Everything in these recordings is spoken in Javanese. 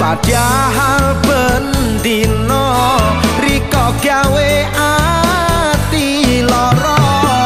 padahal bendino riko gawe ati lara.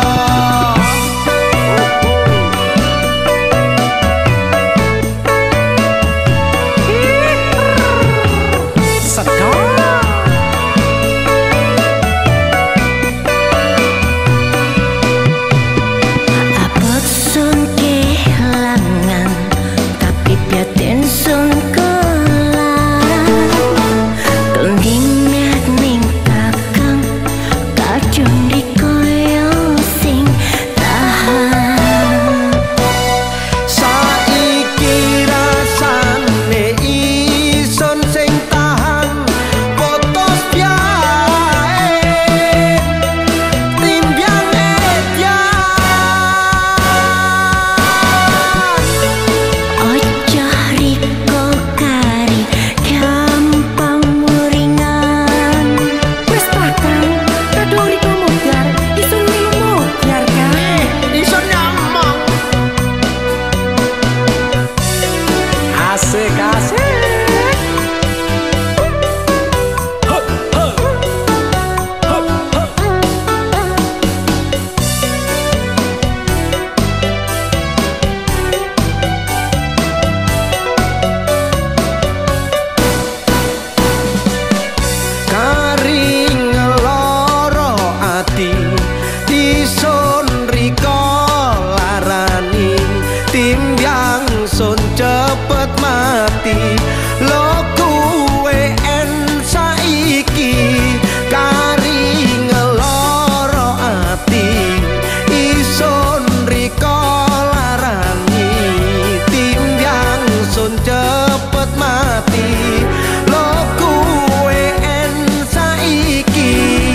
Cepet mati lo kuwe en saiki kari ngeloro ati ison riko larani timbyang sun cepet mati lo kuwe en saiki.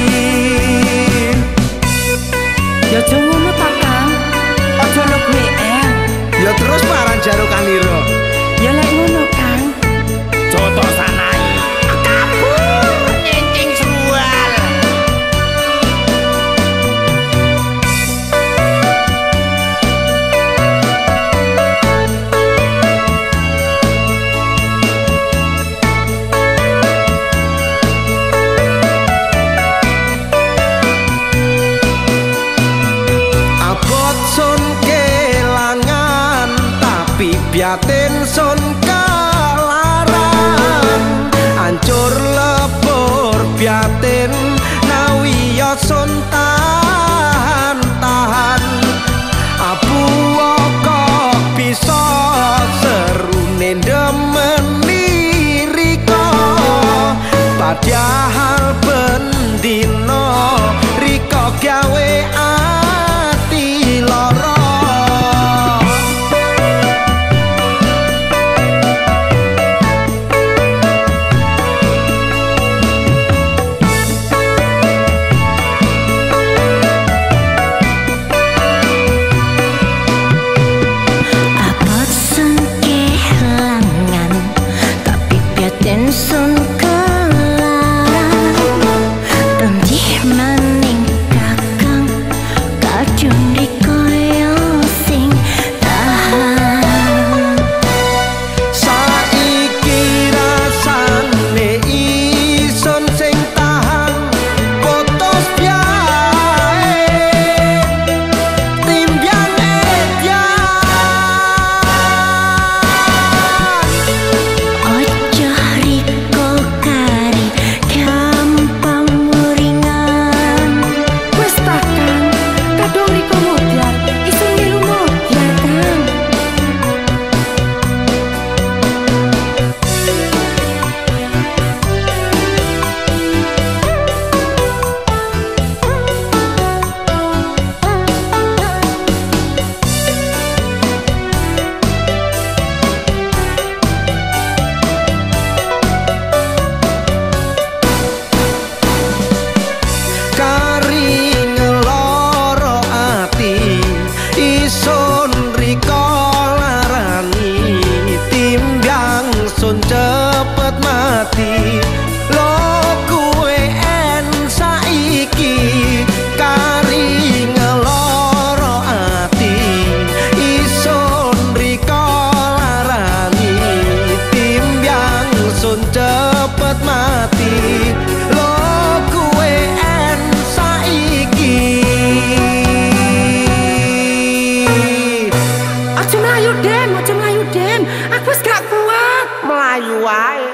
Ya ngono ta Kang, aja lo kuwe en. Ya terus paran jarukan iro. Ya lek ngono Kang. Coto sanai. Kabur nyencing sual. Abot sun kelangan tapi biatin sun kelaran hancur lebur biatin nawiya sun tahan-tahan abu kok bisa serune demeni riko padahal bendino riko gawe ati lara. Sun kelaran tandih maning kakang kacung dikoyo sing tahan saiki rasane ison sing tahan putus biae timbyang sun cepet mati lo kuwe en saiki kari ngeloro ati ison riko larani timbyang ingsun cepet mati lo kuwe en saiki aja mlayu dem aku wis gak kuat melayu wae